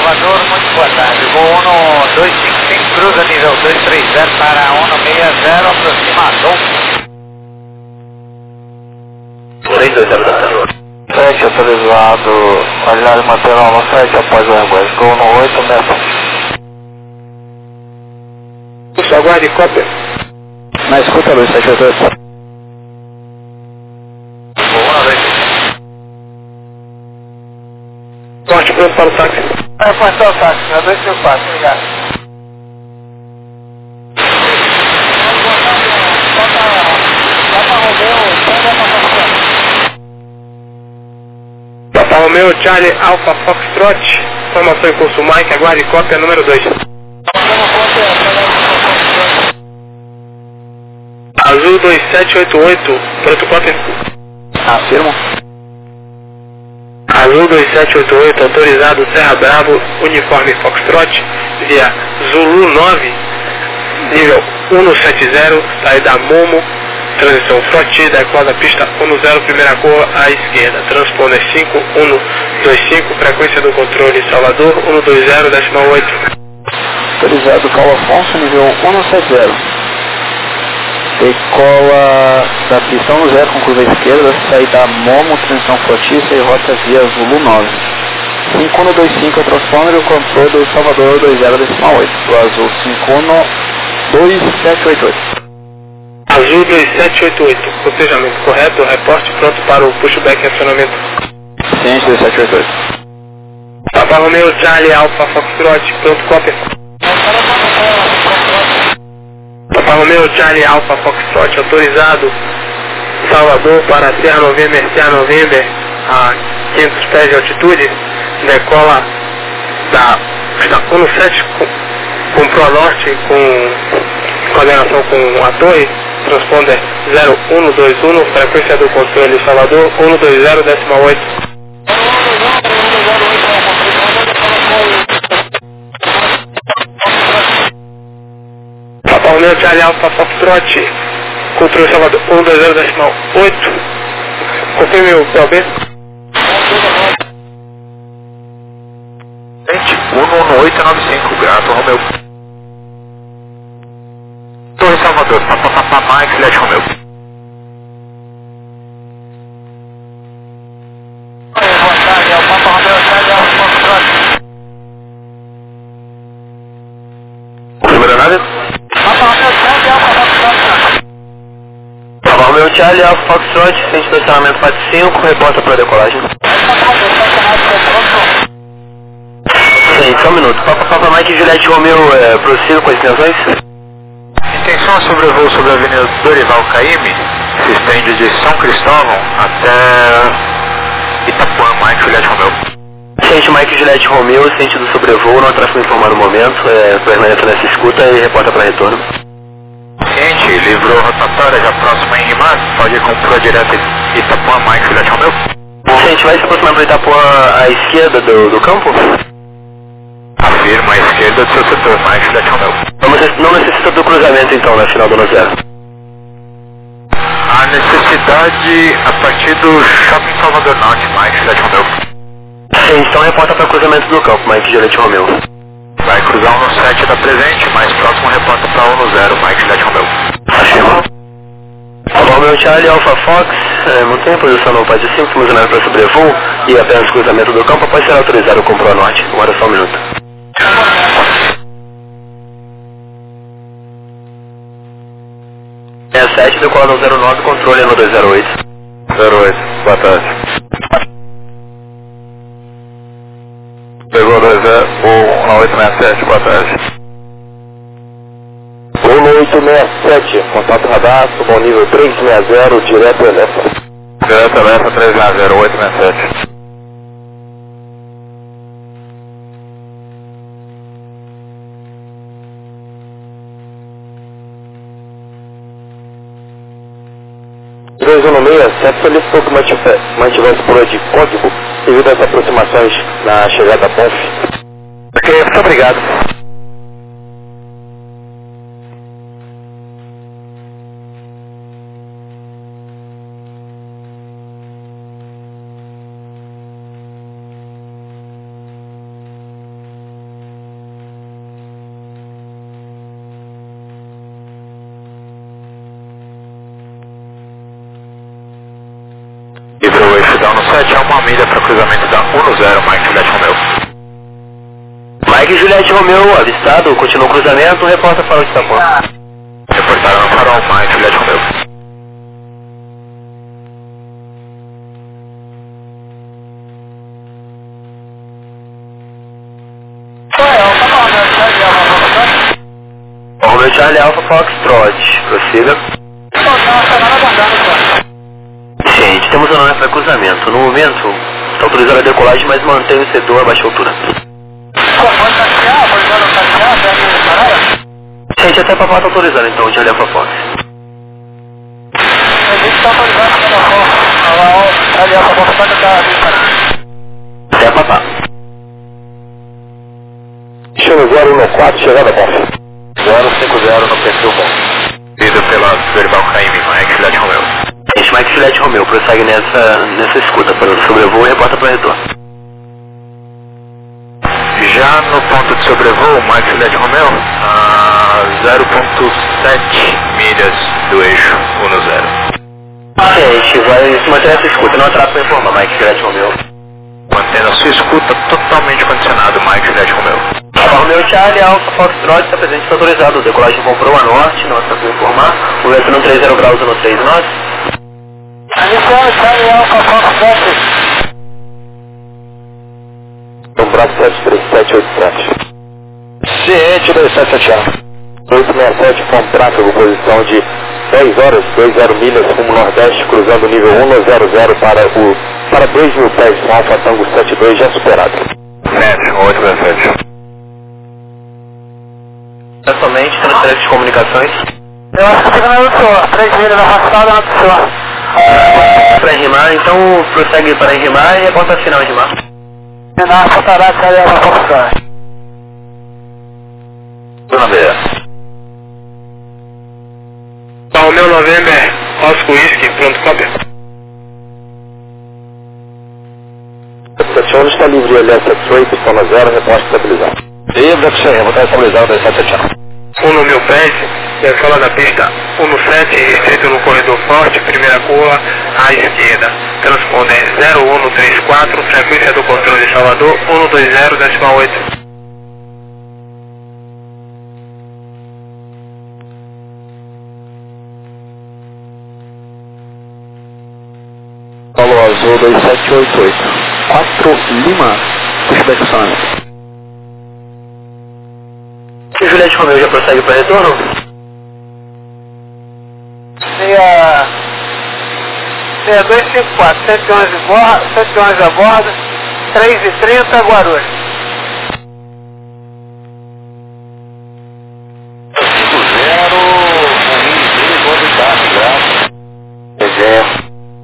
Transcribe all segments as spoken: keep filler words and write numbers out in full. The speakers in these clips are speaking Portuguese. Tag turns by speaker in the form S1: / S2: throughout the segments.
S1: Salvador, muito boa tarde. Voo um dois cinco cinco, cruza nível dois três zero para um seis zero, aproximação.
S2: três dois zero zero.
S3: sete atualizado, qualidade material no sete após o Airbus, Gol no oito sete.
S2: Isso, aguarde cópia.
S3: Na escuta, Luiz sete oito oito.
S1: Boa noite.
S2: Sorte, pronto para o táxi.
S1: É, pode ser o táxi, é dois cinco quatro, obrigado.
S2: Papa Romeo, Charlie, Alpha, Foxtrot. Informação em curso Mike, aguarde cópia número dois. Azul dois sete oito oito, pronto cópia.
S3: Afirmo.
S2: Azul dois sete oito oito, autorizado Serra Bravo, uniforme Foxtrot, via Zulu nove, nível cento e setenta, saída Momo, transição Froti, decola pista dez, primeira cor à esquerda, transponder cinco um dois cinco, frequência do controle Salvador, cento e vinte, décimo oito.
S3: Autorizado Paulo Afonso, nível cento e setenta. Decola da pista um zero com curva esquerda, saída Momo, transição Frotista e rota via Zulu nove. cinco um dois cinco é o transponder e o controle do Salvador vinte, décimo oito. O azul cinco um dois sete oito oito.
S2: Azul dois sete oito oito, cotejamento correto, reporte pronto para o pushback em acionamento.
S3: Ciente dois sete oito oito.
S2: Papa Romeo, Charlie, Alpha, Foxtrot, pronto cópia. Papa Romeo, Charlie, Alpha, Foxtrot, autorizado Salvador para Serra November, Serra November, a quinhentos pés de altitude, decola da pista cento e sete com, com Pro Norte, com coordenação com a torre, transponder zero um dois um, frequência do controle Salvador, cento e vinte, décimo oito. Papa Romeo, Charlie, Alpha, Foxtrot, controle Salvador, cento e vinte, décimo oito. Confirme o P L B.
S1: um oito nove cinco, Gato Romeu. Torre Salvador, Papa Papa Mike, Leste Romeu. Boa tarde, é o Papa Romeu, Charlie, Alpha, Foxtrot.
S2: Confirma nada?
S1: Papa Romeu, Charlie, Alpha, Foxtrot.
S2: Papa Romeo, Charlie, Alpha, Foxtrot, centro de estacionamento quatro cinco, reporta para a decolagem. Sim, só um minuto. Papa, Papa Mike e Juliette Romeo, é, prossigo com as intenções?
S1: Intenção sobre o voo sobre a Avenida Dorival Caymmi, se estende de São Cristóvão até Itapuã, Mike Juliette Romeu.
S2: Ciente Mike e Juliette Romeo, sentido sobrevoo, não tráfego informado no momento, é, permanece nessa escuta e reporta para retorno.
S1: Ciente, livrou rotatória já próxima em Rimar, pode comprar direto Itapuã, Mike Juliette Romeu.
S2: Ciente, vai se aproximar para Itapuã à esquerda do, do campo?
S1: Afirma à esquerda do seu setor, Mike Juliette Romeu.
S2: Não necessita, não necessita do cruzamento então, na final do ano zero.
S1: A necessidade a partir do Shopping Salvador Norte, Mike Juliette Romeu.
S2: Sim, então reporta para cruzamento do campo, Mike Juliette Romeu.
S1: Vai cruzar o sete da presente, mais próximo reporta para um zero, Mike Juliette Romeu.
S2: Afirma. Papa Romeo, Charlie, Alpha Fox, é, mantém a posição no Pátio cinco, funcionário para sobrevoo e apenas cruzamento do campo pode ser autorizado com Pro Norte. Agora só um minuto. sessenta e sete, decola no zero nove, controle no dois zero oito.
S3: zero oito, boa tarde. Pegou dois zero, ou um oito seis sete, boa tarde.
S2: um oito seis sete, contato radar, subo nível trezentos e sessenta, direto Elefa.
S3: Direto Elefa trezentos e sessenta, oito seis sete.
S2: três um seis, sempre solicitou que mantive- mantivesse por de código devido às aproximações na chegada a Ponf.
S3: Ok, muito obrigado.
S1: sete a uma milha para cruzamento da um zero, Mike Juliette Romeo.
S2: Mike Juliette Romeo, avistado, continua o cruzamento, reporta farol de Itapuã.
S1: Reportaram no farol, Mike Juliette Romeo.
S2: Romeo Charlie Alpha Foxtrot, prossiga. Gente, temos a nave para cruzamento. No momento, está autorizada a decolagem, mas mantém o setor a baixa altura. Gente, até Papá está autorizado então, Charlie Alpha Fox. Até Papá.
S3: Destino zero um quatro, chegada bom.
S1: zero cinco zero no perfil bom. Vindo pela verbal K M, Mike Juliette Romeo.
S2: Gente, Mike Juliette Romeo, prossegue nessa, nessa escuta para o sobrevoo e reporta para o retorno.
S1: Já no ponto de sobrevoo, Mike Juliette Romeo, a zero ponto sete milhas do eixo um zero.
S2: Gente, vai se manter essa escuta, não atrasa para informar, Mike Juliette Romeo.
S1: Mantendo a sua escuta totalmente condicionado, Mike Juliette Romeo.
S2: Romeo Charlie Alpha Foxtrot está presente, está autorizado. Decolagem com proa norte, não está para informar. O vento no três zero graus no três nove.
S4: Inicial Charlie Alpha Foxtrot.
S3: Um braço sete três sete oito sete. Ciente dois sete sete um. oito seis sete com tráfego, posição de dez horas, vinte milhas, rumo nordeste, cruzando o nível um zero zero para o para dois mil pés, com Alfa Tango setenta e dois já superado.
S1: sete, oito sete.
S2: É somente transferência de comunicações.
S4: Eu acho que fica na do senhor, três milhas afastada na do senhor.
S2: Para enrimar, então prossegue para enrimar e reporta a final enrimar.
S4: Na Catarata Charlie Alpha Foxtrot.
S1: Dona Bea.
S2: Romeo November, Oscar Whisky, pronto, cópia.
S3: sete um está livre, L S sete oito, zona zero, reposta estabilizado. Livre, X R, reposta estabilizado, dois sete sete um.
S2: um no mil pés, decola da pista um no sete, restrito no corredor forte, primeira curva à esquerda. Transponder zero um no trinta e quatro, frequência do controle de Salvador um no vinte zero, decimal oito.
S3: Paulo Azul dois sete oito oito. quatro Lima, pushback acionamento.
S2: O Juliette Romeo já prossegue para retorno?
S4: Meia... Meia dois cinco quatro, cento e onze borda, cento e onze a bordo, três e trinta, Guarulhos.
S1: cinco zero, Rio, boa tarde, graças.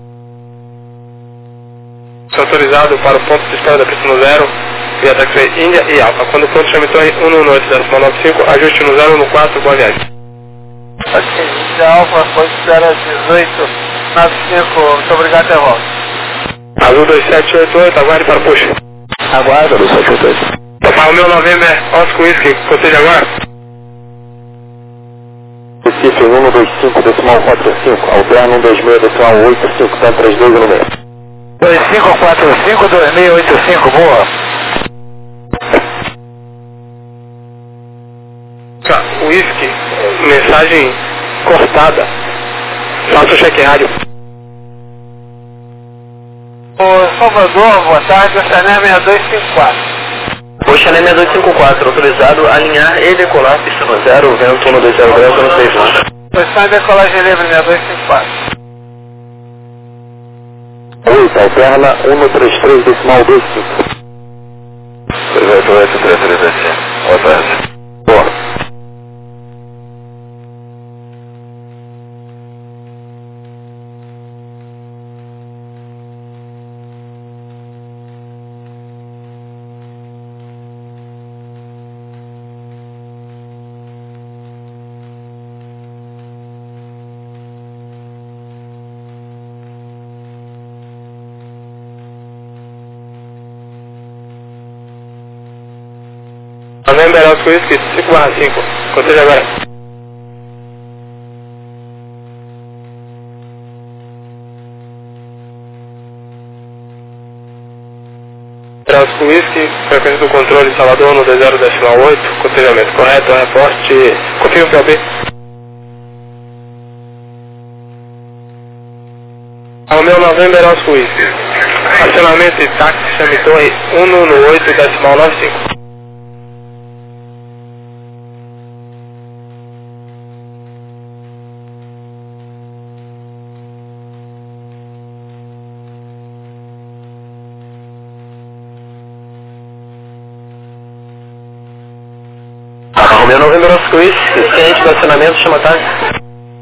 S2: Sou autorizado para o ponto de espera da pista no zero, via taxi Índia e Alfa. Quando o ponto chama em um no oito, decimal noventa e cinco, ajuste no zero um no quatro, boa viagem.
S4: Índia Alfa, ponto de espera dezoito, noventa e cinco, muito obrigado, até volta.
S2: Azul dois sete oito oito, aguarde para push.
S3: Aguarda, dois sete oito oito.
S2: Papai Romeo November, Oscar Whisky, conselho agora.
S3: Recife um dois cinco, decimal quatro cinco, alterno um dois seis, decimal oito cinco, tem três dois no meio.
S4: dois cinco quatro cinco, dois seis oito cinco, boa.
S2: Tá, Whisky, mensagem cortada. Faça o cheque rádio.
S4: Ô Salvador, boa tarde, o Chanel seis dois cinco quatro.
S2: O Chanel seis dois cinco quatro, autorizado a alinhar e decolar, pista no zero, vento um dois zero graus, no três nove.
S4: Posição de decolagem livre seis dois cinco quatro.
S3: oito, alterna um no trinta e três, decimal dois cinco.
S1: dois oito oito, três três cinco. Boa tarde.
S3: Boa.
S2: November, Oscar Whisky, cinco barra cinco, conselho agora. Oscar Whisky, frequência do controle Salvador no dois zero oito, cotejamento correto, reporte, confirma o P O B. Romeo November Oscar Whisky, acionamento e táxi, chame torre um no oito decimal nove cinco.
S3: Romeo November Oscar Whisky, ciente do acionamento, chama táxi.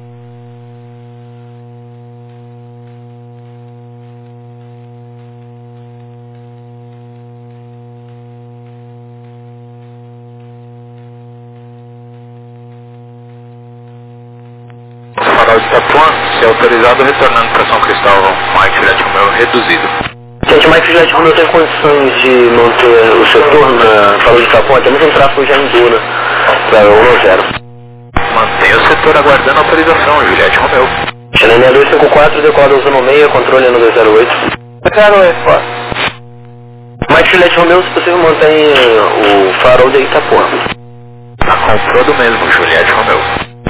S1: Farol de Itapuã, se autorizado retornando para São Cristóvão, Mike Juliette Romeo reduzido.
S3: Gente, o Mike Juliette Romeo tem condições de manter o setor na Farol de Itapuã, temos um tráfego já em Duna, para um zero.
S1: Mantenha o setor aguardando autorização, Juliette Romeo.
S3: Channel seis dois cinco quatro, decola usando meia, controle no dois zero oito.
S4: zero oito, pô.
S3: Mike Juliette Romeo, se possível, mantém o Farol de Itapuã.
S1: A comprou do mesmo, Juliette Romeo.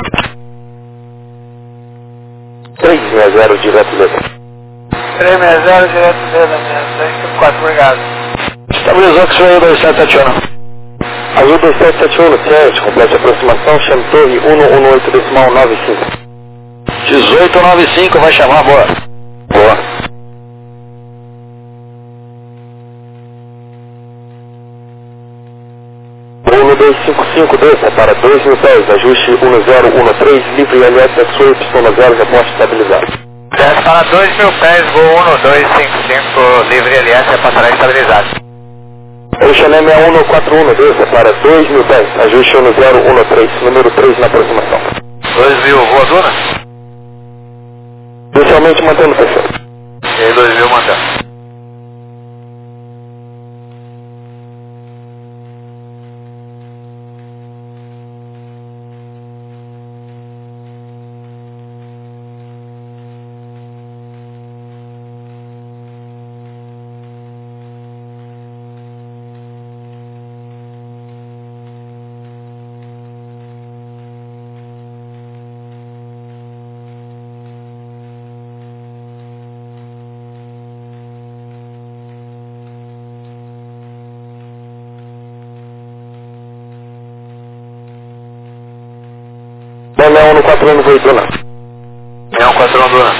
S3: três seis zero, direto dele.
S4: três seis zero, direto dele, minha. dois cinco quatro, obrigado.
S3: Estabilizou que foi o dois sete sete um. Azul dois sete sete um, ciente, complete aproximação, chame torre um um oito decimal nove cinco. dezoito nove cinco, vai chamar, boa. Boa. um dois cinco cinco, desça para dois mil pés, ajuste um zero um três, livre L S X oito, Y zero, reporte estabilizado.
S1: Desce para dois mil pés, voo um dois cinco cinco, livre L S, é passará estabilizado.
S3: O Channel seis um quatro um, desça para dois mil pés, ajuste um zero um três, número três na aproximação.
S1: dois mil, voa Duna?
S3: Inicialmente mantendo o perfeito.
S1: E dois mil, mantendo.
S3: seis um quatro um, voo Duna.
S1: seis um quatro um, Duna.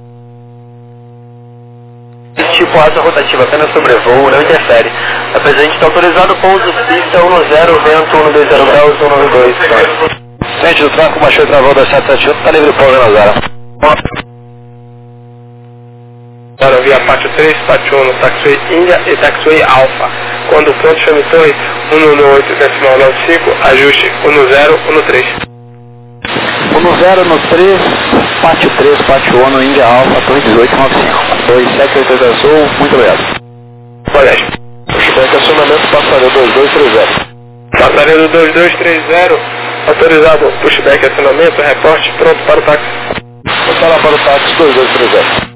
S3: Tipo asa rotativa, apenas sobrevoo, não interfere. A presente está autorizado, pouso, pista um zero, vento um dois zero graus, um nove dois. Frente do tráfego, baixou e travou dois sete sete um, está livre pouso na zero.
S2: Para via Pátio três, Pátio um, Taxiway India e Taxiway Alpha. Quando pronto, chame torre um um oito decimal nove cinco, ajuste um zero um três.
S3: um zero no três, Pátio três, Pátio um, Índia Alfa, torre dezoito nove cinco. dois sete oito Azul, muito obrigado.
S2: Colégio.
S3: Pushback acionamento, passarelo dois dois três zero.
S2: Passarelo dois dois três zero, autorizado pushback acionamento, reporte pronto para o táxi.
S3: Vou lá para o táxi dois dois três zero.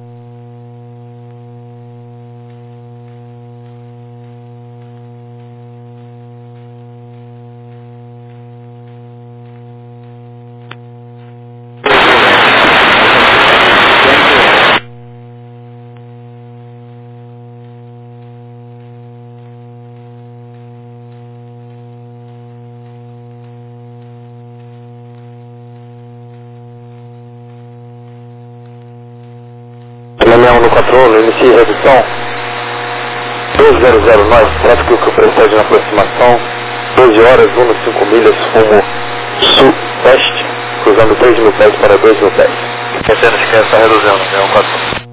S3: Channel um quatro um, inicie redução. dois zero zero nove, tráfego que precede na aproximação. doze horas, um cinco milhas, rumo sul-oeste, cruzando três mil pés para dois mil pés.
S1: Entendo que está reduzindo, seis um quatro um.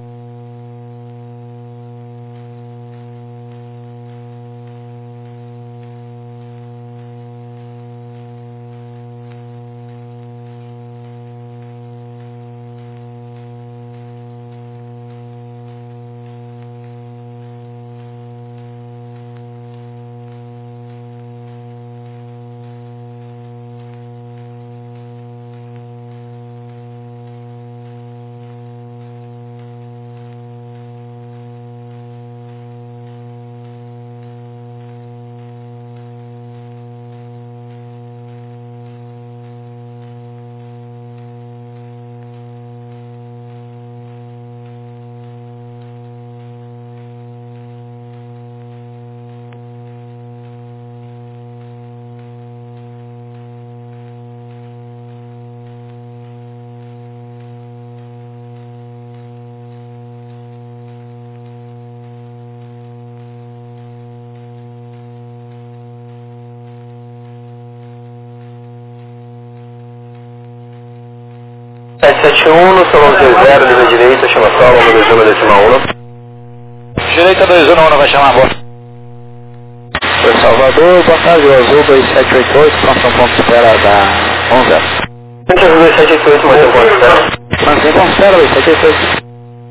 S2: sete sete um, no salão dois zero, livre direita, chama solo, número dois um, decimal um.
S3: Direita dois um, vai chamar a bola. Foi Salvador, boa tarde, o Azul dois sete oito oito, próximo ponto de espera da um zero.
S2: dois sete oito oito, mantém ponto de espera.
S3: Mantém ponto de espera, dois sete oito oito.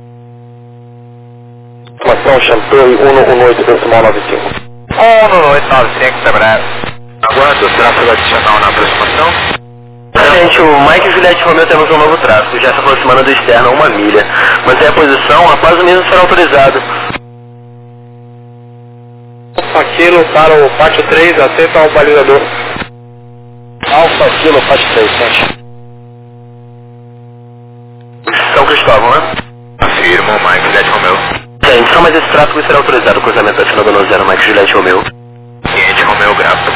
S2: Informação, Champagne, um um oito, decimal nove cinco.
S1: um um oito nove cinco, Sebrado. Aguardo, tráfego adicional na aproximação.
S2: Gente, o Mike Juliette Romeo temos um novo tráfego, já se aproximando do externo a uma milha. Mantém a posição, após o mesmo será autorizado.
S4: Aquilo para o pátio três, atenta ao balizador.
S3: Alfa Kilo, pátio três, sente.
S2: São Cristóvão, né?
S1: Afirmo, Mike Juliette Romeo.
S2: Gente, só mais esse tráfego será autorizado, cruzamento da final do nove zero, Mike Juliette Romeo.
S1: Cliente Romeo, grafo.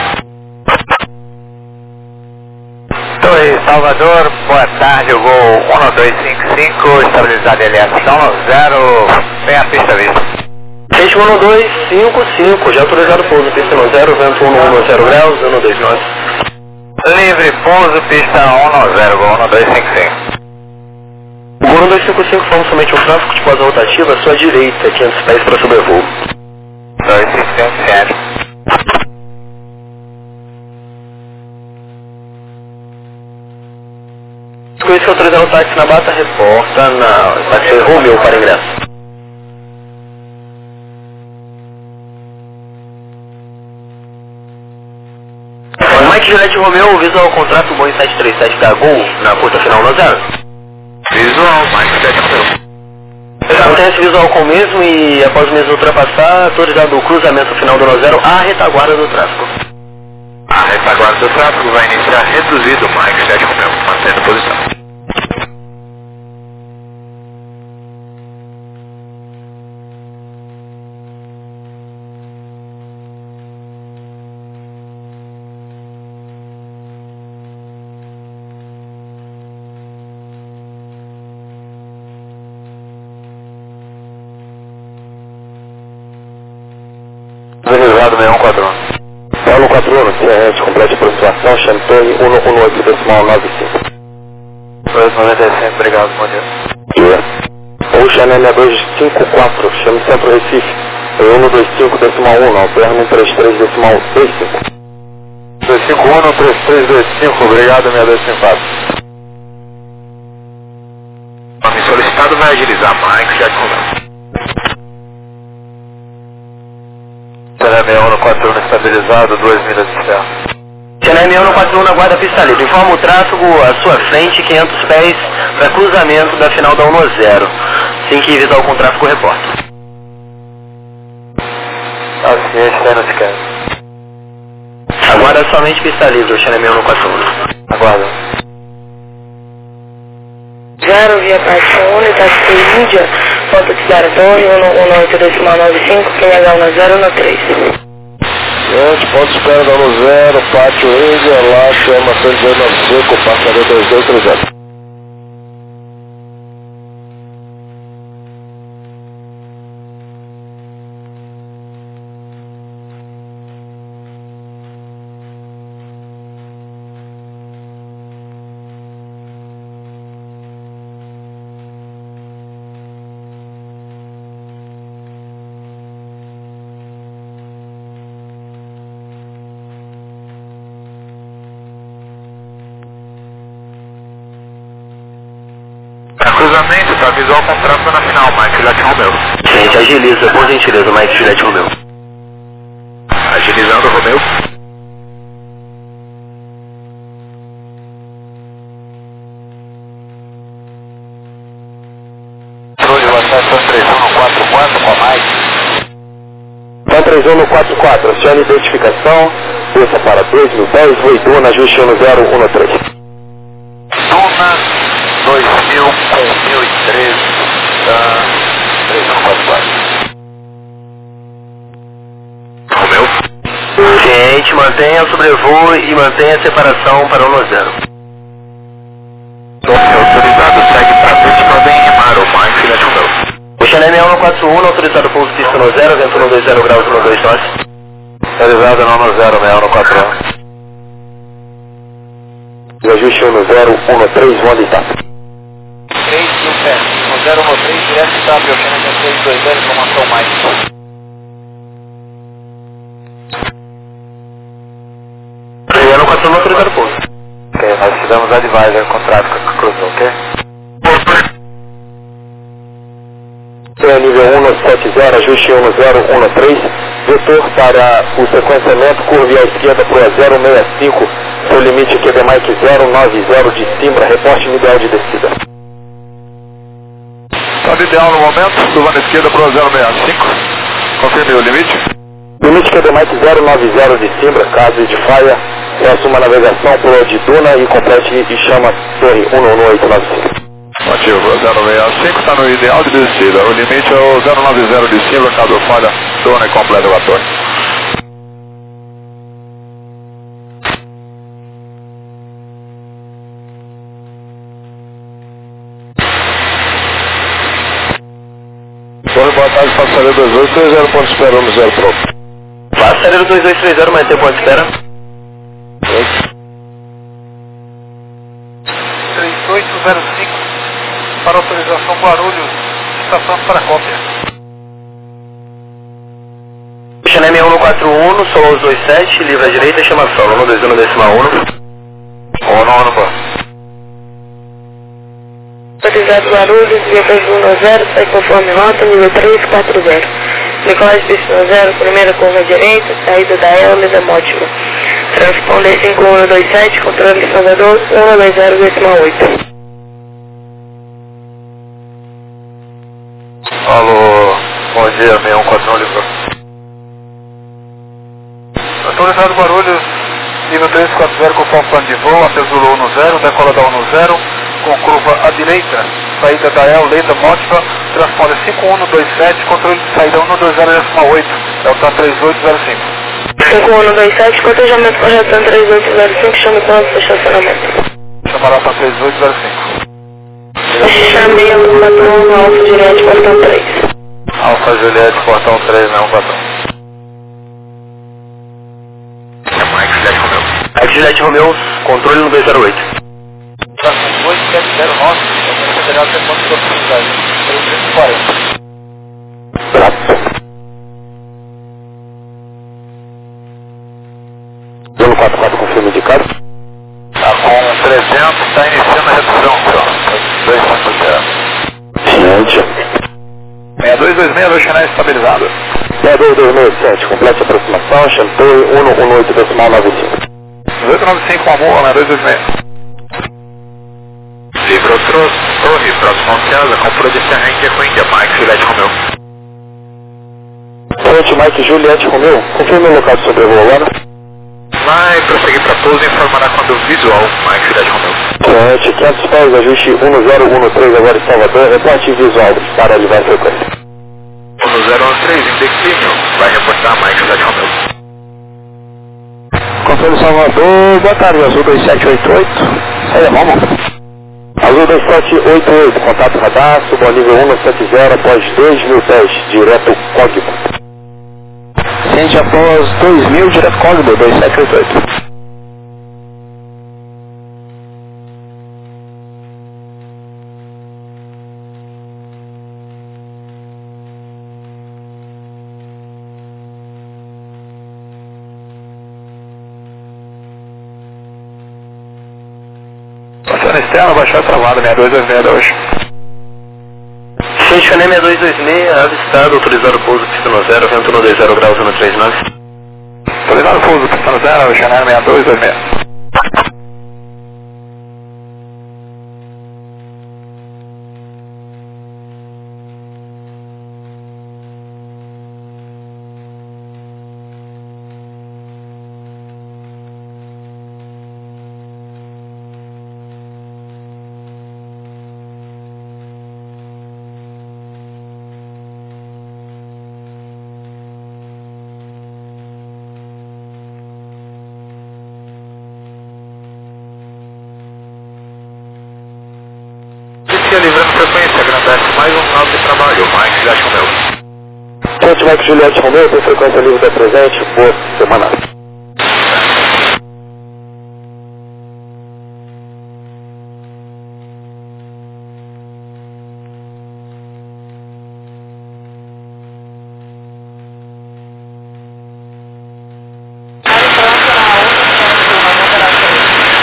S4: Torre Salvador, boa tarde, o voo um dois cinco cinco, estabilizado L S um zero, vem a pista vista.
S2: Gente, um dois cinco cinco, já autorizado pouso, pista um zero, vento um um zero graus, um dois nove.
S4: Livre pouso, pista um zero, voo um dois cinco cinco.
S2: O voo um dois cinco cinco forma somente um tráfego de pausa rotativa à sua direita, quinhentos pés para sobrevoo.
S4: dois cinco cinco, sério.
S2: Com isso, autorizando o táxi na bata, reporta na táxi Romeo para ingresso. Mike Juliette Romeo, visual contrato Boeing sete três sete da Gol na curta final no zero.
S1: Visual, Mike Juliette Romeo.
S2: Mantém esse visual com o mesmo e após o mesmo ultrapassar, autorizado o cruzamento final do zero à retaguarda do tráfego.
S1: A retaguarda do tráfego vai iniciar reduzido, Mike Juliette Romeo, mantendo posição.
S2: Organizado seis um quatro um. Paulo quatro um, C R S, complete aproximação, Champagne um um oito, decimal nove cinco.
S1: dois noventa e cinco, obrigado, bom dia.
S2: Dia. Ocean M dois cinco quatro, chame Centro Recife, um dois cinco, decimal um, Alperno um três três, decimal dois cinco.
S1: dois cinco um, três três dois cinco, obrigado, seis dois cinco quatro. O nome solicitado vai agilizar, Mike Juliette Romeo.
S2: T N M um quatro um estabilizado, duas milhas de ferro. T N M um quatro um na guarda pista livre. Informa o tráfego à sua frente, quinhentos pés, para cruzamento da final da um zero. Assim que visual com tráfego, reporta.
S1: Ciente, está no scan.
S2: Aguarda somente pista livre, o T N M um quatro um.
S1: Aguarda.
S5: Zero, via parte um, unidade de Índia, ponto de Zara Torre, um um oito, decimal nove cinco, Q H um zero um três.
S3: Gente, ponto de espera da um zero, pátio Índia, lá chama cento e dezenove cinco, passaria dois dois três zero.
S1: Cruzamento, tá visual com tráfego na final, Mike Juliette Romeo.
S2: Gente, agiliza, por gentileza, Mike Juliette Romeo.
S1: Agilizando, Romeo.
S3: Controle, rotação três um no quatro quatro com a Mike.
S2: Então três um no quatro quatro, acione identificação, desça para dois mil e dez, Voiduna, ajuste um zero um três.
S1: Duna dois mil com mil e treze, tá? três um quatro quatro. Romeu.
S2: Gente, mantenha o sobrevoo e mantenha a separação para um zero.
S1: Autorizado, segue para frente para bem rimar, o Mike Juliette Romeo.
S2: O Chanel um quatro um, autorizado pouso pista no zero, vento um dois zero graus, um dois nove.
S3: Autorizado no zero, seis um quatro um.
S2: E ajuste um zero um três, voando e tá.
S3: zero um três, direto da Bioquímica três dois zero, informação mais.
S1: Ano quatro um autorizado pouso.
S3: Ok, nós tivemos advisor contrato com a Cruz, ok?
S2: É nível um sete zero, ajuste um zero um três, vetor para o sequenciamento, curva à esquerda para zero seis cinco, seu limite aqui é de Mike zero nove zero de Simbra, reporte ideal de descida.
S1: Estado ideal no momento, curva à esquerda para zero seis cinco, confirme o limite.
S2: Limite que é de Mike zero nove zero de Simbra, caso de falha, peço uma navegação por de Duna e complete e chama Torre um um oito nove cinco.
S1: Ativo zero seis cinco, está no ideal de descida. O limite é o zero nove zero de cima, caso falha, Dona e completa o ator.
S2: Boa tarde, passageiro dois dois três zero, ponto espera um zero pro.
S3: Passageiro dois dois três zero, mantém ponto espera.
S4: três oito zero cinco para autorização Guarulhos, estação para cópia.
S3: Xanem um quatro um, solo dois sete, livre à direita, chama solo, um dois um decimal um. um não, não pode.
S5: Autorizado Guarulhos, via dois um zero, sai conforme rota, nível três quatro zero. Nicolás Pistão zero, primeira curva à direita, saída da Elmida Mótima. Transponder cinco um dois sete, controle Salvador, um dois zero decimal oito.
S1: Alô, bom dia, seis um quatro um, livrou.
S4: Autorizado Guarulhos, nível três quatro zero, conforme plano de voo, até Zulu um zero, decola da um zero, com curva à direita, saída da El, Leda Mótiva, transponder cinco um dois sete, controle de saída um dois zero decimal oito, Delta três oito zero cinco.
S5: cinco um dois sete, cotejamento correção três oito zero cinco, chame plano para estacionamento.
S4: Chamará para três oito zero cinco.
S5: Chamei o patrão no Alfa Juliette, portão três.
S1: Alfa Juliette, portão três, não, patrão. É Mike Juliette Romeu.
S3: Mike Juliette Romeu, controle no dois zero oito.
S4: dois sete zero nove, Operação Federal tem ponto de oportunidade, trezentos e quarenta.
S2: um quatro quatro, confirma indicado.
S1: Tá com trezentos, está iniciando a redução, senhor. dois ponto zero.
S2: Ciente.
S1: seis dois dois seis, dois canais estabilizado.
S2: seis dois dois seis sete, complete a aproximação, Chantoy um um oito decimal nove cinco.
S1: oito nove cinco, amor, seis dois dois seis. Livro Troço, Torre, próximo Alceasa, compra de Serrenque com Índia, Mike Juliette Romeu.
S2: Frente Mike Juliette Romeu, confirma o local de sobrevoo agora.
S1: Vai prosseguir para pouso e informará quando visual, Mike Juliette Romeu.
S2: Frente quinhentos pés, ajuste um zero um três agora em Salvador, reporte visual, para aliviar a frequência.
S1: um zero um três, em declínio, vai reportar Mike Juliette Romeu.
S2: Controle Salvador, boa tarde, Azul dois sete oito oito, saia Roma. Azul dois sete oito oito, contato radar, suba ao nível um sete zero após dois mil pés, direto Código. Ciente após dois mil, direto Código, dois sete oito oito.
S1: Passando externo, baixar travada, seis dois dois seis hoje.
S3: Ciente Xanem seis dois dois seis, avistado, autorizado pouso, pista no zero, vento no dois zero graus, um três nove.
S1: Autorizado pouso, pista no zero, Xanem seis dois dois seis. Livrando frequência, agradece mais um final de trabalho, Mike Juliette Romeu.
S2: Frente Mike Juliette Romeu, tem frequência livre da presente, boa semana.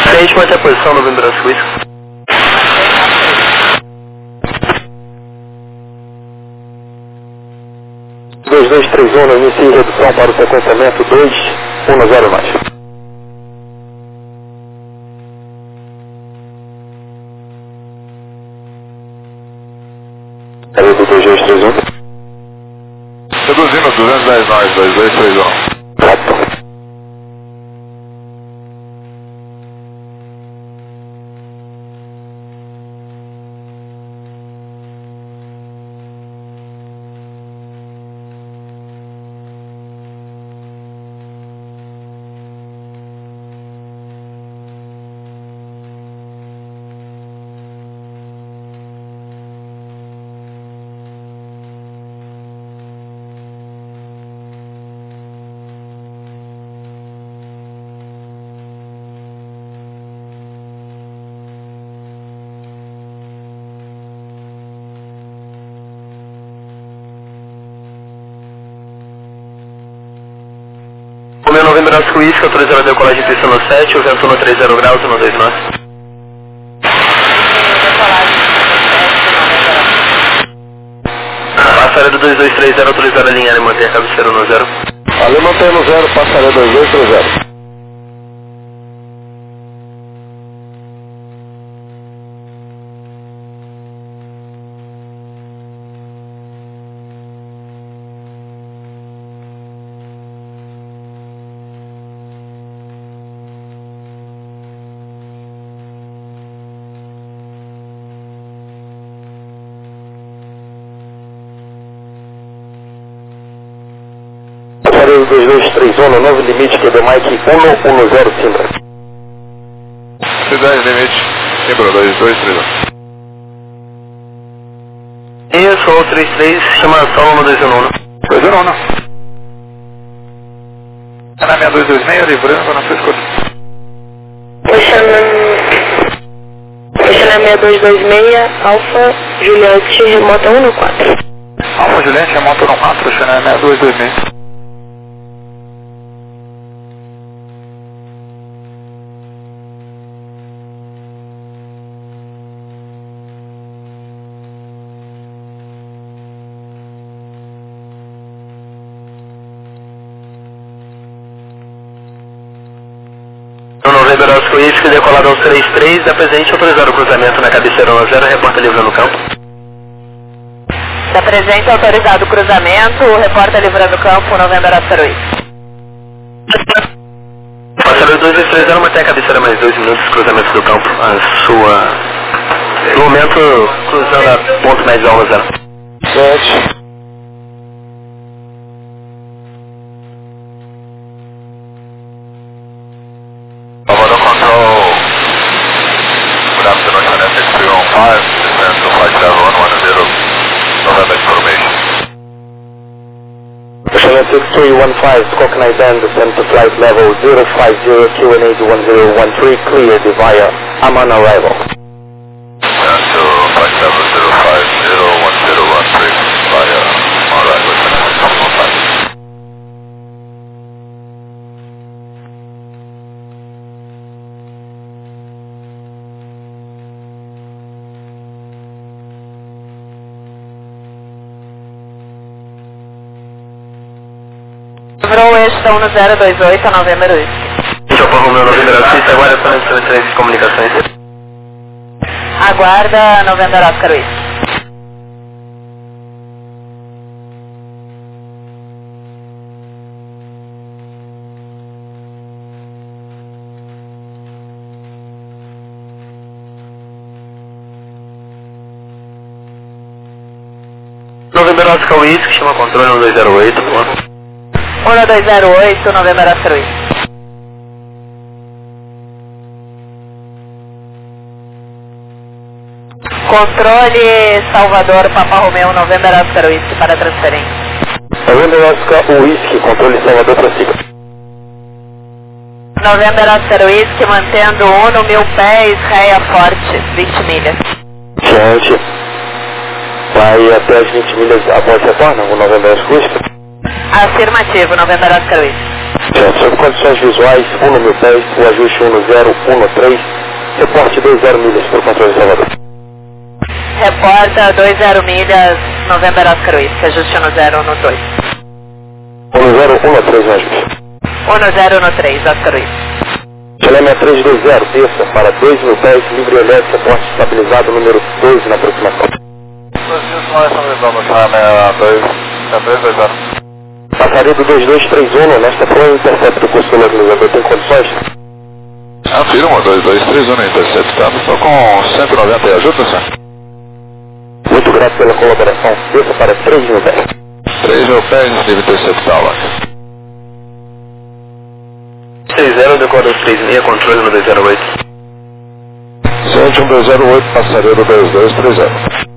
S2: Frente, mantém a posição, November Oscar Whisky.
S3: dois dois três um, inicie redução para o sequenciamento dois um zero mais. Cadê do dois dois três um?
S1: Reduzindo duzentos e dez nós, dois dois três um.
S3: Certo.
S2: O meu November Oscar Whisky, autorizado a decolagem pista no sete, o vento no trinta graus, no dois nós. Passarela do dois dois três zero, autorizado a linhar e manter a cabeceira no zero.
S3: Ali mantém no zero, passarela dois dois três zero. dois dois três um, no novo limite que é do Mike um um zero Simbra.
S1: Cidade limite, Simbra dois dois três um.
S2: Isso, ou trinta e três, chama solo no dois um um.
S4: dois um um, não. É na minha dois dois seis, livrando na sua escolha.
S5: Puxa na minha dois dois seis, Alfa, Juliette, remota um no quatro.
S4: Alfa, Juliette, remota um no quatro, puxa na minha dois dois seis.
S2: O November Oscar Whisky, decolado aos trinta e três, da presente, autorizado o cruzamento na cabeceira um zero, reporta livre no campo.
S5: Da presente, autorizado o cruzamento, reporta livrando o campo, November Oscar Whisky.
S2: Passarela dois dois três zero, mantém a cabeceira mais dois minutos, cruzamento do campo, a sua... No momento, cruzando a ponto mais um zero.
S3: sete.
S1: Salvador Control, good afternoon, Kinetic three one five, descend to flight level one one zero, November information.
S3: Channel six three one five, Cockney Band, descend to flight level zero five zero, Q N eight one zero one three, cleared via Amman arrival.
S1: Descend to flight level zero five zero one zero one three, via arrival, Kinetic three one five.
S5: Livrou o eixo da um zero dois oito, a November Whisky.
S2: Deixa eu pôr o meu November Oscar Whisky, agora para a três de comunicações.
S5: Aguarda November Oscar Whisky.
S2: November Oscar Whisky, chama controle um dois zero oito.
S5: um dois zero oito, November Oscar Whisky. Controle Salvador, Papa Romeo, November Oscar Whisky para transferência.
S3: November Oscar Whisky, controle Salvador para Siga.
S5: November Oscar Whisky, mantendo um no mil pés, réia forte, vinte milhas.
S3: Gente, vai até as vinte milhas, a voz retorna, o November Oscar Whisky.
S5: Afirmativo, November Oscar Whisky.
S3: Certo, sob condições visuais, um no mil pés, o ajuste um no zero, um no três, reporte dois zero milhas para o controle de Salvador.
S5: Reporta dois zero milhas, November Oscar Whisky, ajuste um no zero, um no dois.
S3: um no zero, um no três, no ajuste.
S5: um no zero, um no três, Oscar Whisky.
S3: Chalema três dois zero, desça para dois mil pés, livre elétrico, reporte estabilizado, número dois na aproximação. Passaredo dois dois três um, nesta foi intercepto do curso localizador, tem condições?
S1: Afirma, dois dois três um no interceptado, estou com cento e noventa e ajuda, senhor?
S3: Muito grato pela colaboração, desça para três mil pés.
S1: três mil pés, nível interceptado.
S3: seis zero, decora três seis, controle no dois zero oito.
S1: sete um dois zero oito, passaredo dois dois três zero.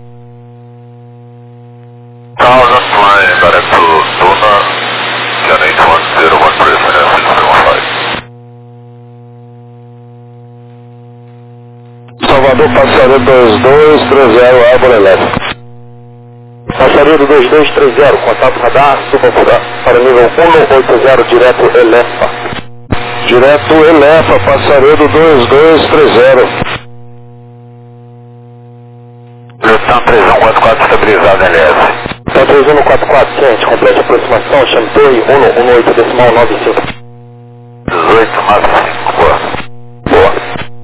S1: Thousand flying back to Tuna, Can eight one zero one present at six seven five. Salvador, passaredo dois dois três zero, Árvore Elétrica.
S3: Passaredo dois dois três zero, contato radar, suba para nível um oito zero, direto Elefa.
S1: Direto Elefa, passaredo dois dois três zero. Letan três um quatro quatro, estabilizado L S.
S3: Então três um quatro quatro, quente, complete aproximação, chame torre um um oito decimal nove cinco.
S1: dezoito nove cinco, boa.
S3: Boa.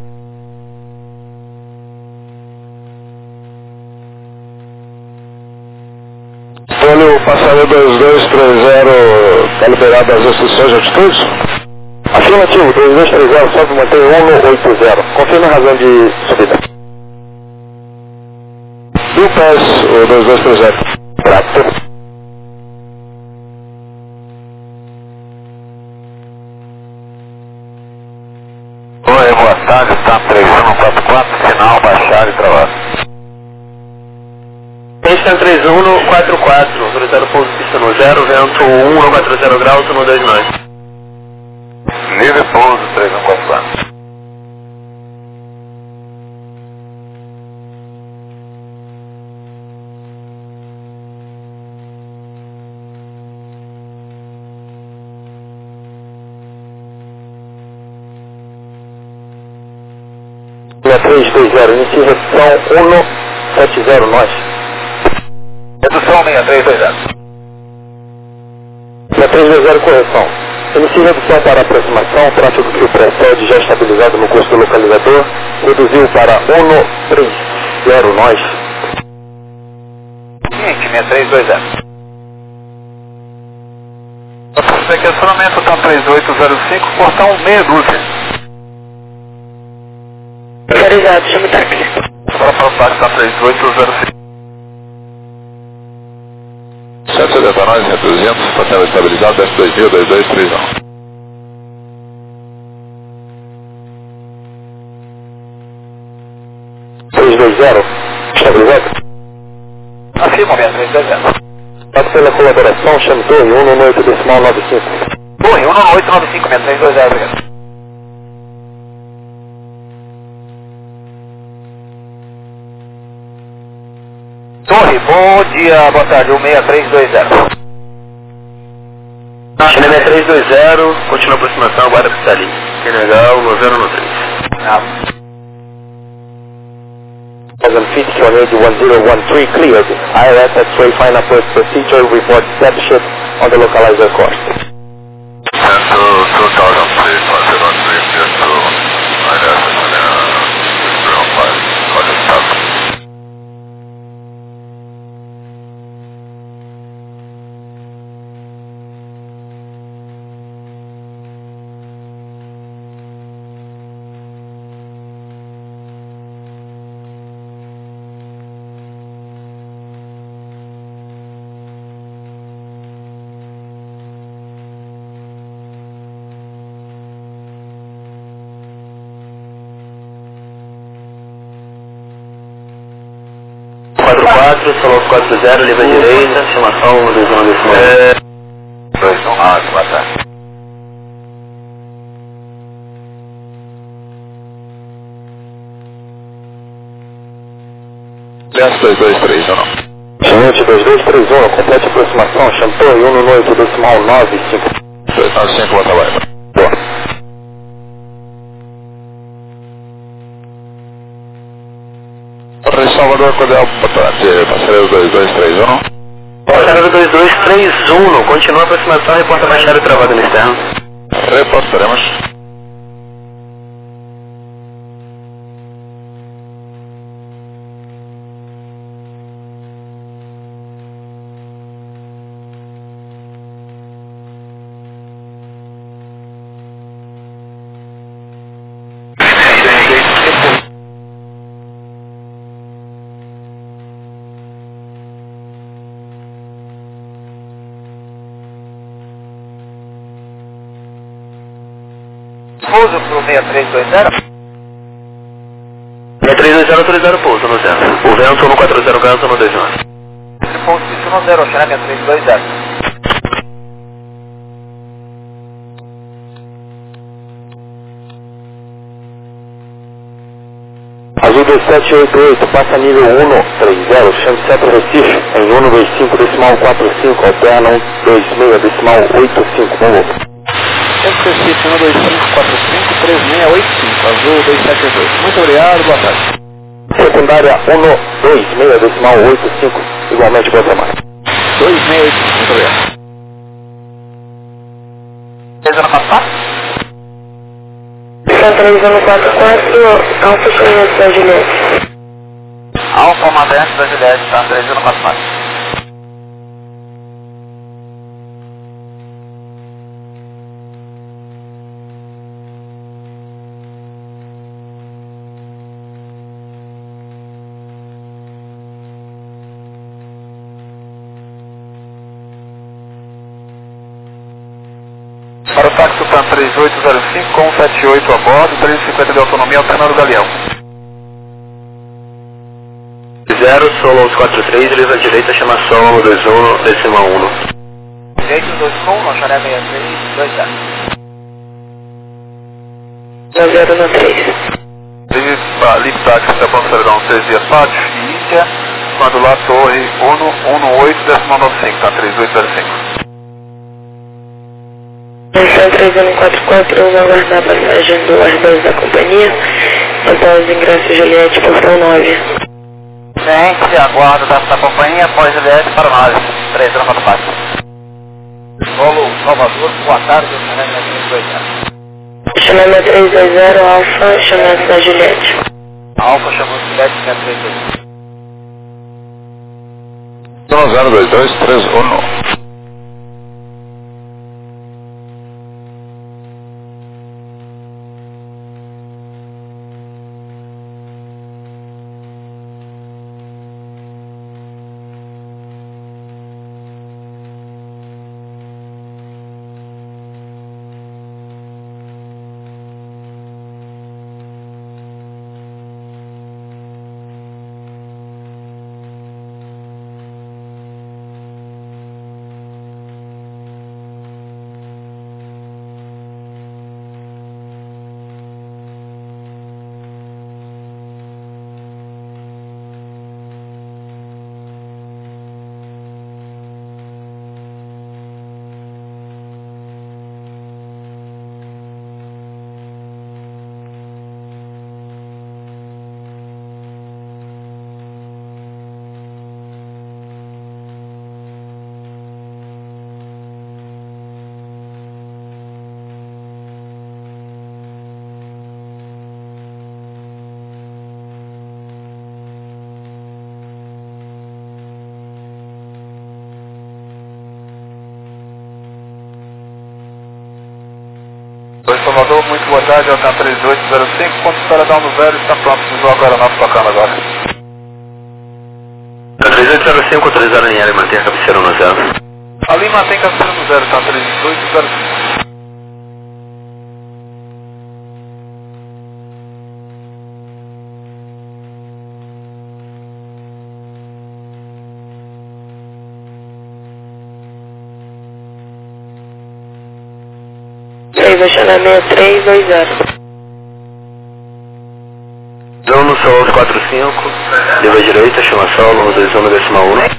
S1: Folho, passaredo dois dois três zero, está liberado as restrições de altitude?
S3: Afirmativo, dois dois três zero, sobe mantém um oito zero. Confirme a razão de subida.
S1: Mil pés, o dois dois três zero.
S3: Grato.
S1: Oi, boa tarde, está três um quatro quatro, sinal, baixar e travar.
S3: Está três um quatro quatro, autorizado pouso pista no zero, vento um quatro zero graus, no dois nove.
S1: Nível pouso três um quatro quatro.
S3: três dois zero, inicia redução um sete zero, nós.
S1: Redução seis três dois zero.
S3: três dois zero, correção. Inicia redução para aproximação, tráfego que o precede já estabilizado no curso do localizador, reduziu para um três zero, nós.
S1: Seguinte, seis três dois zero. Estacionamento está três oito zero cinco, portão meia dúzia.
S5: Autorizado, chama o táxi.
S1: Para para o táxi está três oito zero cinco. sete setenta e nove, reduzindo, estação estabilizado, S dois mil, dois dois três um.
S3: três dois zero, estabilizado?
S1: Afirma, seis três dois zero.
S3: Obrigado pela colaboração, chame torre um um oito decimal nove cinco.
S1: Torre um um oito nove cinco, seis três dois zero, obrigado. Torre, bom dia, boa tarde, um seis três dois zero.
S3: Chile seis três dois zero, continua a aproximação, aguarda para ali. Senegal, no zero no três.
S1: Ah.
S3: Thousand feet, kilometer one zero one three, cleared. I R S X-ray final approach procedure, report set ship on the localizer course.
S1: And to two thousand feet, one zero three, just to I R S zero five, college stop.
S3: quatro quatro, Salão quatro zero, livre à direita, chamação dois um decimal.
S1: É... dois um, ah, boa tarde. S dois dois três um, não.
S3: Chamante dois dois três um, complete aproximação, chame torre um um oito decimal nove cinco. dois nove cinco, bota vai. Boa. Rei Salvador, Cordel, passareiro dois dois três um.
S2: Passareiro dois dois três um, continua a aproximação, reporta baixada travada no externo.
S3: Reportaremos.
S2: Pouso pro seis três dois zero. seis três dois zero autorizado pouso no zero. O vento no quatro zero vento no dois nove. Esse pouso isso no zero, Oxana seis três dois zero.
S3: Azul dois sete oito oito, passa nível um três zero, chame centro Recife, em um dois cinco decimal quatro cinco, alterna um dois seis decimal oito cinco, vamos. Centro Recife, um dois cinco quatro cinco três seis oito cinco, Azul dois sete oito oito. Muito obrigado, boa tarde. Secundária um dois seis decimal oito cinco, igualmente boa semana. dois seis oito cinco, muito obrigado.
S2: três um quatro
S5: três um quatro quatro, Alfa Comandante da Juliette.
S2: Alfa Comandante da Juliette, tá? três um quatro quatro.
S4: Para o táxi TAM três oito zero cinco com sete oito a bordo, trezentos e cinquenta de autonomia, alternando o galeão.
S2: zero, solo aos quatro três, livre à direita, chama solo dois um, decimal um. Direito dois um, Oxané seis três dois zero.
S5: no zero no três.
S4: Livre táxi da Banco Celedão três dias Pátio e Índia, quando lá torre um um oito decimal nove cinco, tá? três oito zero cinco.
S5: Atenção três um quatro quatro, vamos aguardar a passagem do R dois da companhia. Após os ingressos Juliette, portão nove.
S2: Gente, aguardo da companhia, após Juliette para nós. três um quatro quatro. Solo Salvador, boa tarde, Oxané três dois zero.
S5: Chamada três dois zero, Alfa, chamada da Juliette.
S2: Alfa chamou Juliette três dois zero.
S3: zero dois dois três um.
S4: Oi, Salvador, muito boa tarde, Alcan três oito zero cinco, ponto espera dar um no zero, está pronto, visual agora, nosso tocando agora.
S2: três oito zero cinco, autorizado em área, mantém a cabeceira no zero.
S4: Ali mantém cabeceira no zero, tá? três oito zero cinco.
S5: Oxané seis três dois zero.
S2: Zona solo quatro cinco, livre à direita, chama solo, dois um decimal um.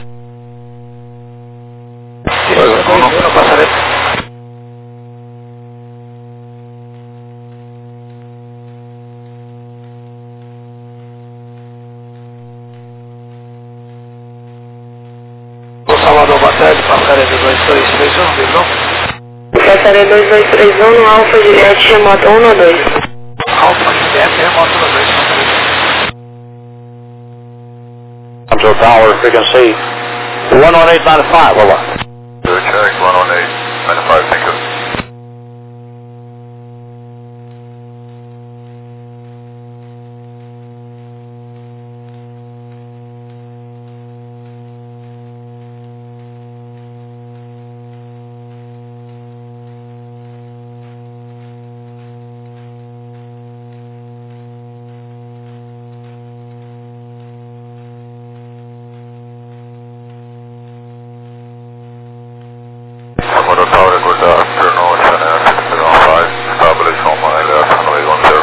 S3: Passaredo dois dois três um, visão.
S5: Passaredo dois dois três um no Alfa Juliette remoto um um dois.
S3: Alfa Juliette remoto um dois. Control Tower, frequency one one eight nine five, over.
S1: Check one one eight nine five, thank you. Commodore Tower, good afternoon, Channel six three one five, establish on my left, runway one zero.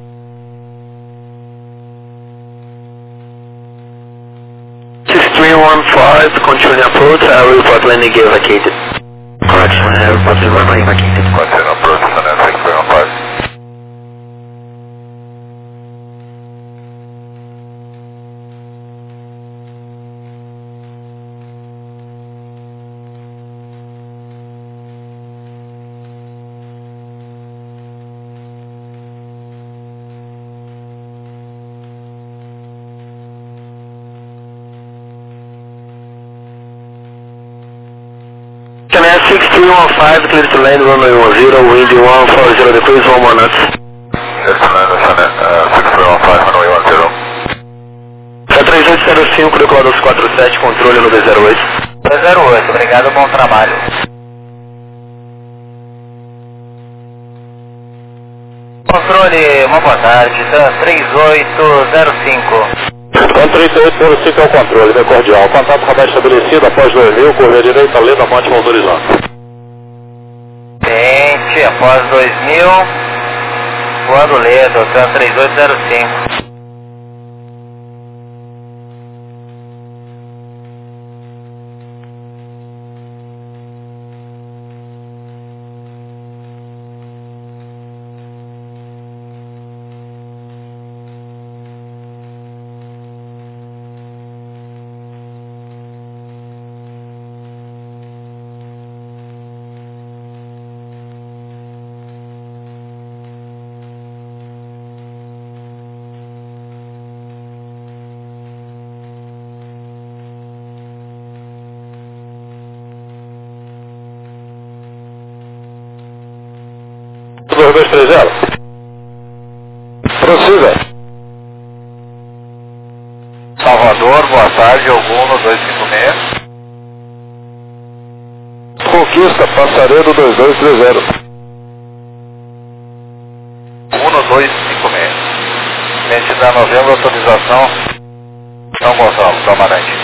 S2: six three one five, continue approach, airport landing gear vacated.
S1: Correction, airport runway vacated. Continue approach, Channel six three one five.
S2: Canal six three one five, clear to land, runway one zero, wind one four zero degrees, one more knots.
S1: Clear to land, Channel six three one five, runway one zero.
S2: três oito zero cinco, decolar dois quatro sete, controle no dois zero oito.
S3: dois zero oito, obrigado, bom trabalho. Controle, uma boa tarde, três oito zero cinco.
S4: Com trinta e oito zero cinco é o controle, bem cordial. Contato radar estabelecido após dois mil, curva direita, Leda Monte autorizando.
S3: Gente, após dois mil, voando Leda, três oito zero cinco.
S4: dois dois três zero. Prossiga.
S3: Salvador, boa tarde, Alguno dois cinco seis.
S4: Conquista, Passaredo dois dois três zero.
S3: um dois cinco seis. Cliente da novembro, autorização São Gonçalo, do Amarante.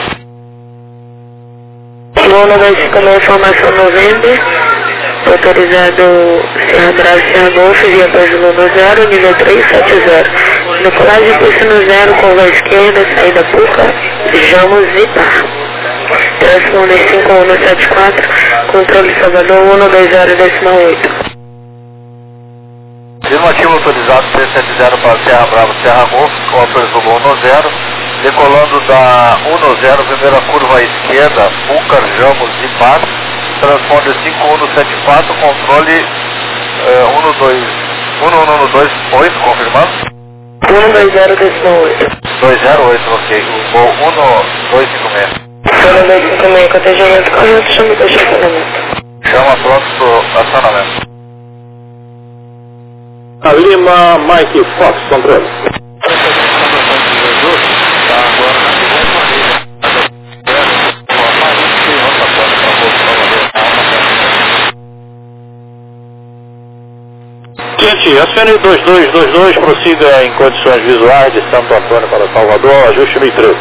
S5: um dois cinco seis, informação novembro. Autorizado Serra Brava, Serra Golf, via Pazuluno zero, nível três sete zero. Decolagem Pulsino zero, curva à esquerda, saída Puca, Jamos e Par. Transponder cinco um sete quatro, controle Salvador um dois zero decimal oito.
S3: Afirmativo autorizado T sete zero para Serra Brava, Serra Golf, com autorizou um zero. Decolando da um zero, primeira curva à esquerda, Puca, Jamos e Par. Transponder cinco um sete quatro, controle uh, um dois um um dois oito, confirmando?
S5: um dois zero decimal oito.
S3: dois zero oito, ok. O voo um dois cinco seis.
S5: um dois cinco seis, cotejamento correto, chama do estacionamento.
S3: Chama pronto do acionamento.
S4: A Lima, Mike Fox, controle. Gente, acione dois dois dois dois, prossiga em condições visuais de Santo Antônio para Salvador, ajuste mil e treze.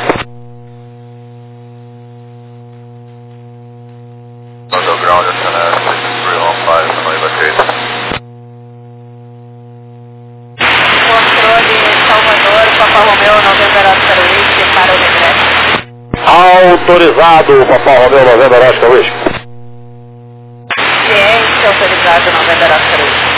S1: Underground, Channel six three one five, runway vacated.
S5: Controle Salvador, Papa Romeu, Novembro Oscar Whisky, para o regresso.
S4: Autorizado, Papai Romeu, Novembro Oscar Whisky.
S5: Ciência, autorizado, Novembro Oscar Whisky.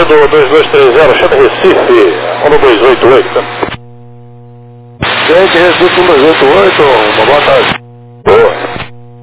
S6: do dois dois três zero, chama Recife, um dois oito oito.
S3: Gente, Recife um dois oito oito, uma boa tarde.
S6: Boa.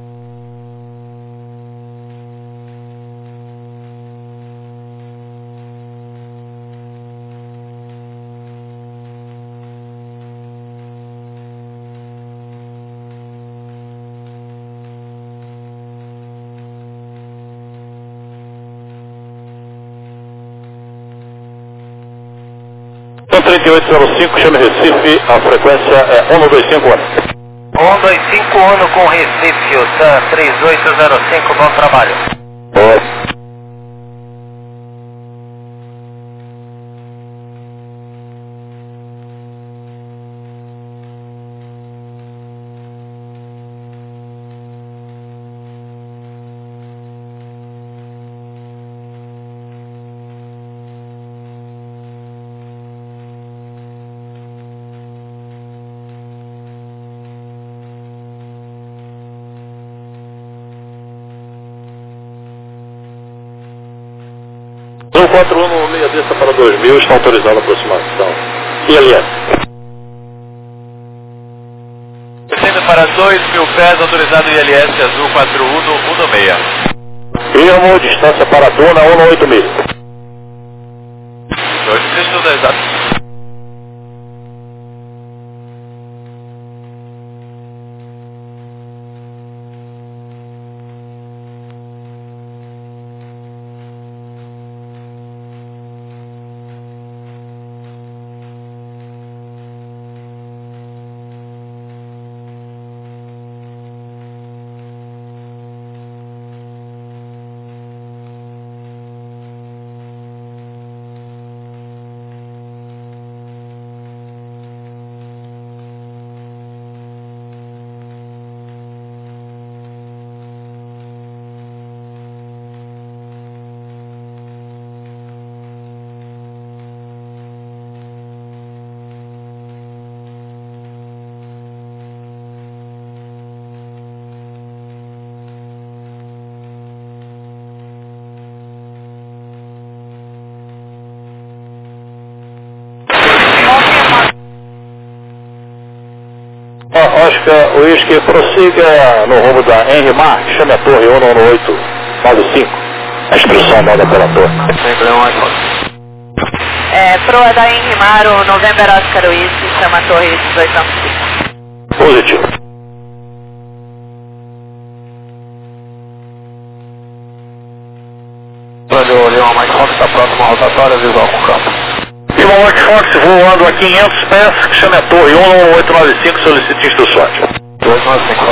S6: trinta e oito zero cinco, chama Recife, a frequência é um dois cinco um.
S7: um dois cinco um com Recife, o Sam três oito zero cinco, bom trabalho.
S6: Boa. um quatro um no meia desta para dois mil, está autorizada a aproximação. I L S.
S1: Descendo para dois mil pés, autorizado I L S azul quatro um no um seis.
S6: Firmo, distância para a Duna um oito mil.
S1: dois três tudo exato.
S6: Oscar Whisky, prossiga no rumo da Henry Mar, chame a torre um um oito nove cinco. A instrução dada pela torre.
S5: É, proa da Henry Mar, o November Oscar Whisky, chama a torre dezoito nove cinco.
S6: Positivo.
S3: Olha, o Leon Mike Fox está próximo à rotatória, visual com campo.
S6: Irmão Mike Fox voando a quinhentos pés, chame a torre um um oito nove cinco, solicite instruções.
S3: dois nove cinco.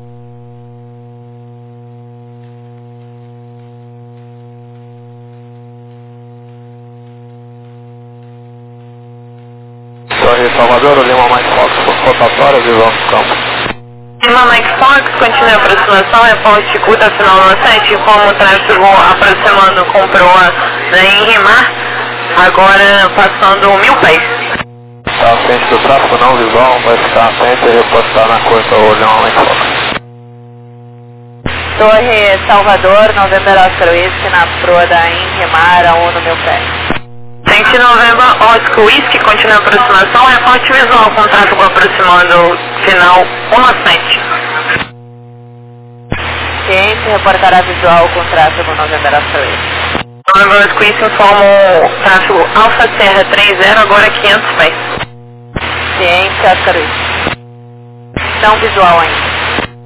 S3: Torre Salvador, o Lima Mike Fox, rotatória, visual com campo.
S5: Lima Mike Fox, continua a aproximação, reporte curta final no sete, como o tráfego aproximando com proa da Henry Mar, agora passando mil pés.
S3: Está à frente do tráfego não visual, vai ficar atento e reportar na costa o Leon Mike Fox.
S5: Torre Salvador, November Oscar Whisky, na proa da Henry Mar, a um no mil pés. Frente November Oscar Whisky, continua a aproximação, reporte visual com tráfego aproximando final um sete. Ciente, reportará visual com tráfego November Oscar Whisky. November Oscar Whisky informa o tráfego Alfa Serra trinta, agora quinhentos pés. Ciente, Oscar Whisky. Não visual ainda.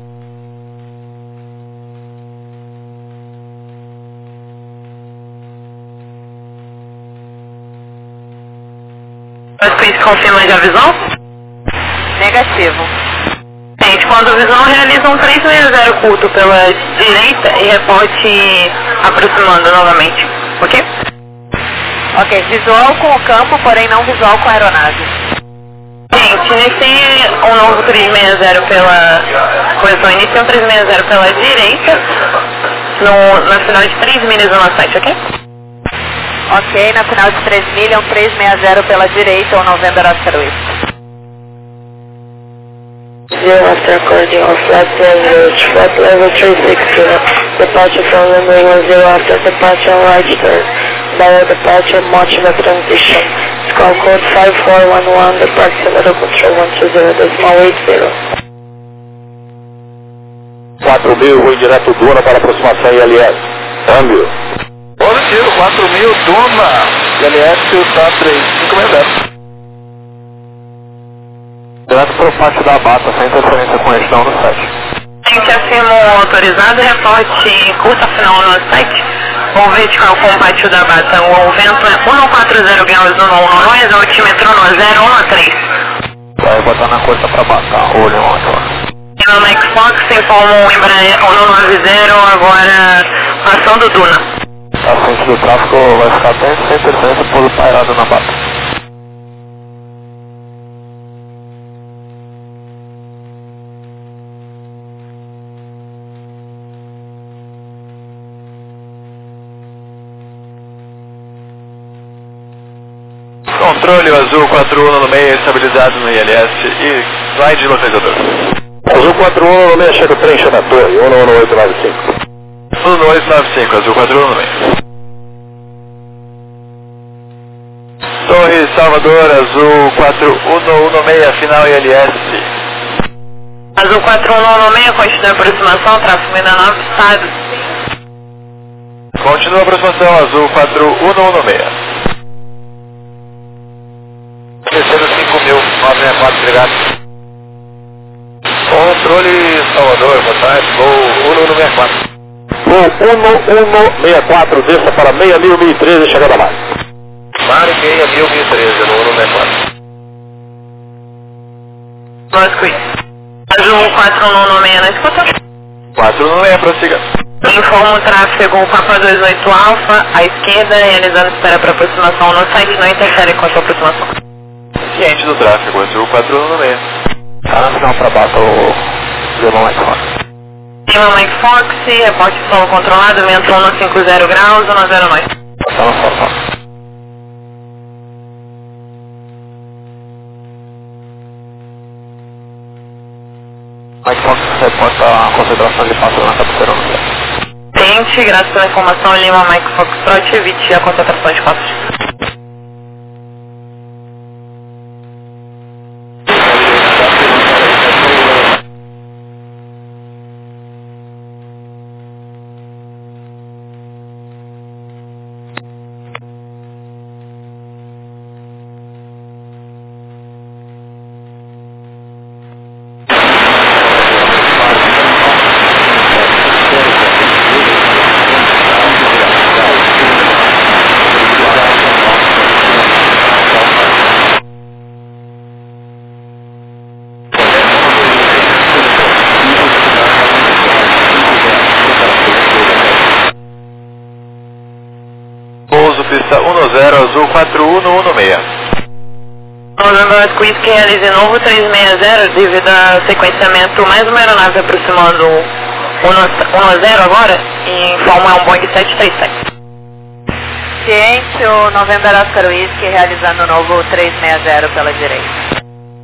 S5: Oscar Whisky confirma já a visão? Negativo. Gente, quando a visão realiza um trezentos e sessenta curto pela direita e reporte aproximando novamente, ok? Ok, visual com o campo, porém não visual com a aeronave. Gente, iniciei um novo trezentos e sessenta pela posição, iniciei um trezentos e sessenta pela direita, no, na final de três milhas no site, ok? Ok, na final de três milhas, um trezentos e sessenta pela direita, o November Oscar Whisky. Zero after according on flight level, flight level three six two, departure from runway one zero after departure on right turn, dial departure, Motiva transition. Squawk code five four one one, departure level control one two zero, decimal eight zero.
S6: quatro mil, voo direto Duna para aproximação I L S. Câmbio.
S4: Positivo, quatro mil, Duna, I L S, está três cinco meia zero.
S3: Direto para o pátio da Bata, sem interferência com eixo no site.
S5: Gente acima autorizado, reporte curta final no site. O vertical com o pátio da Bata, o vento é cento e quarenta graus no noroeste, altímetro no zero um três.
S3: Vai botar na curta para Bata, olho no outro.
S5: E no Mike Fox informa o Embraer um noventa, agora passando Duna.
S3: A frente do tráfego vai ficar bem sem interferência por pairado na Bata.
S1: Controle, o azul quatro um no meio, estabilizado no I L S e slide de localizador.
S6: Azul quatro um no meio, chega o trem, chama a torre, um um oito nove cinco.
S1: um um oito nove cinco, azul quatro um no meio. Torre Salvador, azul quatro um no meio, final I L S.
S5: Azul quatro um no meio, continua a aproximação, tráfego ainda não avistado.
S1: Continua a aproximação, azul quatro um no meio.
S4: Descendo cinco mil, nove sessenta e quatro, obrigado. Controle Salvador, boa tarde, voo um um seis quatro.
S6: Voo um um seis quatro, desça para seis mil, mil e treze, chegada a mar.
S4: Mar seis mil, mil e treze, no um um seis quatro.
S5: Lógico isso. Azul quatro um no meio, não escuta?
S1: quatro um no meio, prossiga.
S5: Informa o tráfego Papa dois oito Alfa, à esquerda, realizando espera para aproximação no site, não interfere com a sua aproximação.
S1: Ciente do tráfego, azul quatro um no meio.
S3: Tá na final para Bata o Lima Mike Fox.
S5: Lima Mike Fox, reporte solo controlado, vento um cinquenta graus, um zero nove.
S3: Tá na foto. Mike Fox reporta a concentração de pássaro na cabeceira no céu.
S5: Tente, graças pela informação, Lima Mike Fox, trote, evite a concentração de pássaros.
S1: Pista um zero, azul quatro um no um no meio.
S5: November Squeeze que realize novo três seis zero devido a sequenciamento mais uma aeronave aproximando um zero agora e informa um Boeing sete três sete. Ciente, o November Oscar Whisky realizando novo três seis zero pela direita.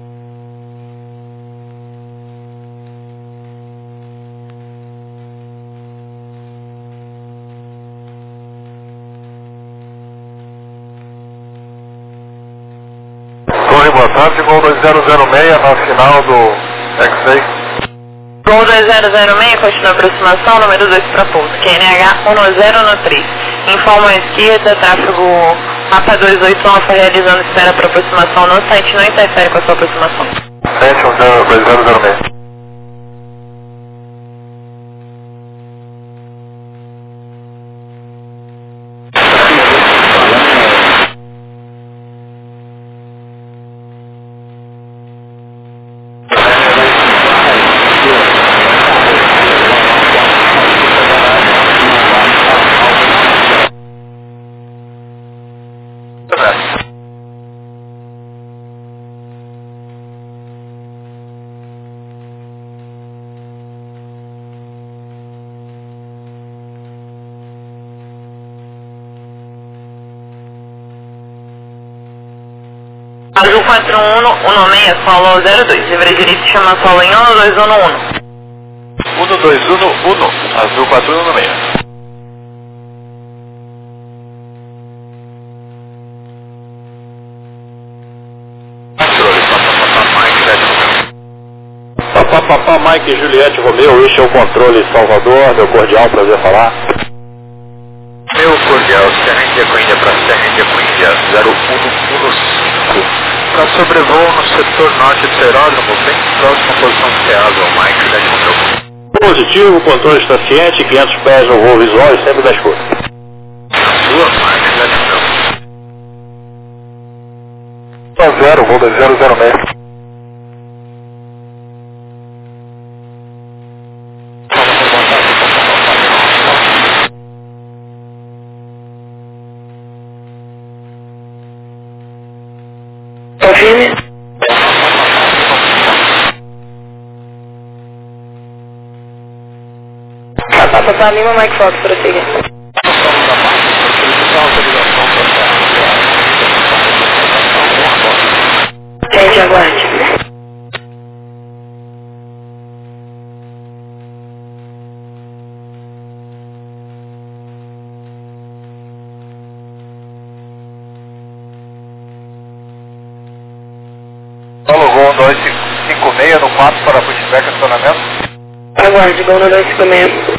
S4: Torre, boa tarde, Gol dois zero zero seis, na final do X-Ray.
S5: Gol dois zero zero seis, continua a aproximação, número dois para pouso, Q N H um zero três. Informa à esquerda, tráfego Mapa dois oito Alfa realizando espera para aproximação no site, não interfere com a sua aproximação.
S4: Sete um zero dois zero zero seis.
S5: Azul quatro um um seis, solo zero dois, livre direito chama solo em um dois um um.
S1: um dois um um, azul quatro um no meio.
S6: Lima, Mike, Juliette, Romeu, este é o controle Salvador, meu cordial, prazer falar.
S1: Meu cordial, Serra Índia com Índia para Serra Índia com Índia, zero um um cinco. Para sobrevoo no setor norte do aeródromo, bem próximo à posição do Ceasa, o Mike, Juliette, Romeu.
S6: Positivo, controle está ciente, quinhentos pés no voo visual e sempre da escuta.
S1: Sua, Mike, Juliette, Romeu.
S4: zero, voo dois zero zero seis.
S5: Confirme. Papá Lima, Mike Fox, prossiga. Gente, aguarde.
S4: Paulo, voo dois cinco seis no quatro para pushback acionamento.
S5: Aguarde, Gol no dois cinco seis.